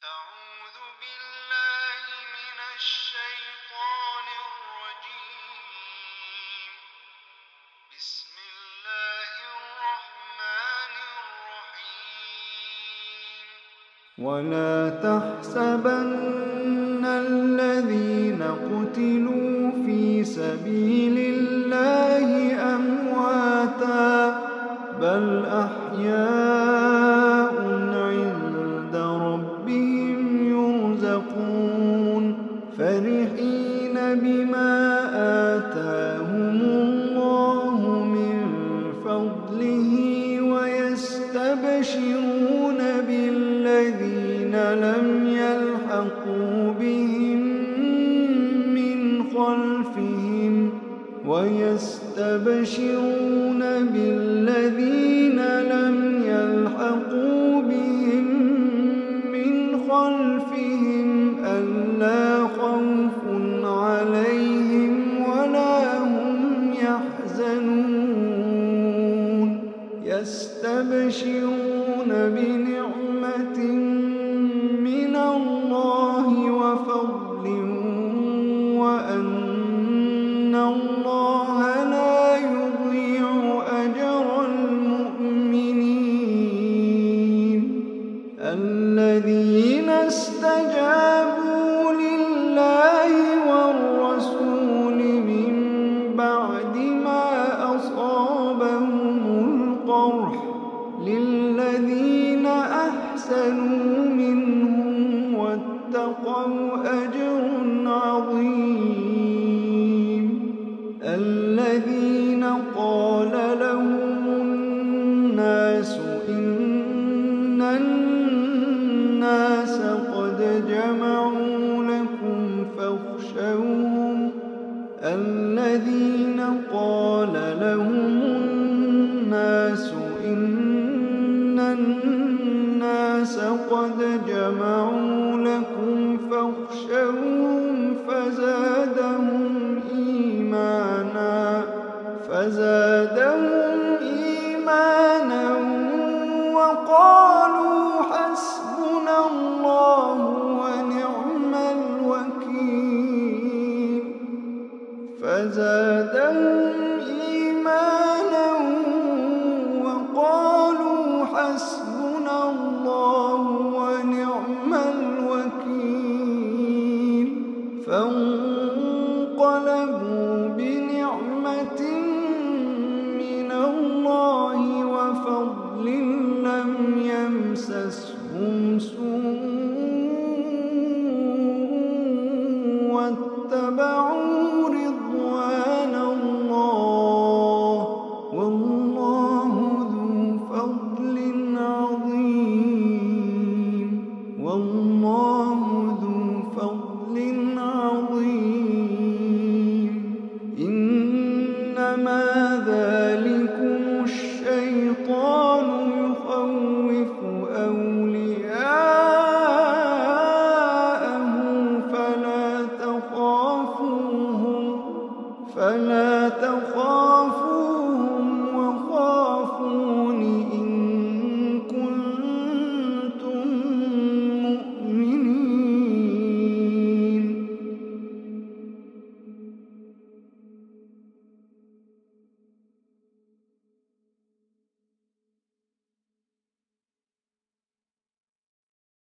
أعوذ بالله من الشيطان الرجيم. بسم الله الرحمن الرحيم. ولا تحسبن الذين قتلوا في سبيل الله أمواتا بل أحياء عند ربهم يرزقون فرحين بما آتاهم الله من فضله ويستبشرون بالذين لم يلحقوا بهم من خلفهم ألا خوف عليهم ولا هم يحزنون يستبشرون بنعمة من الله وفضل وأن الله لا يضيع أجر المؤمنين الذين استجابوا لله والرسول من بعد ما أصابهم القرح للذين أحسنوا منهم واتقوا أجر عظيم الذين قال لهم الناس إن الناس قد جمعوا لكم فاخشوهم الذين قال لهم الناس إن الناس قد جمعوا لكم فاخشوهم فزادهم إيمانا وقالوا حسبنا الله ونعم الوكيل فزادهم إيمانا وقالوا حسبنا الله ونعم الوكيل فانقلبوا بنعمة من الله وفضل لم يمسسهم سوء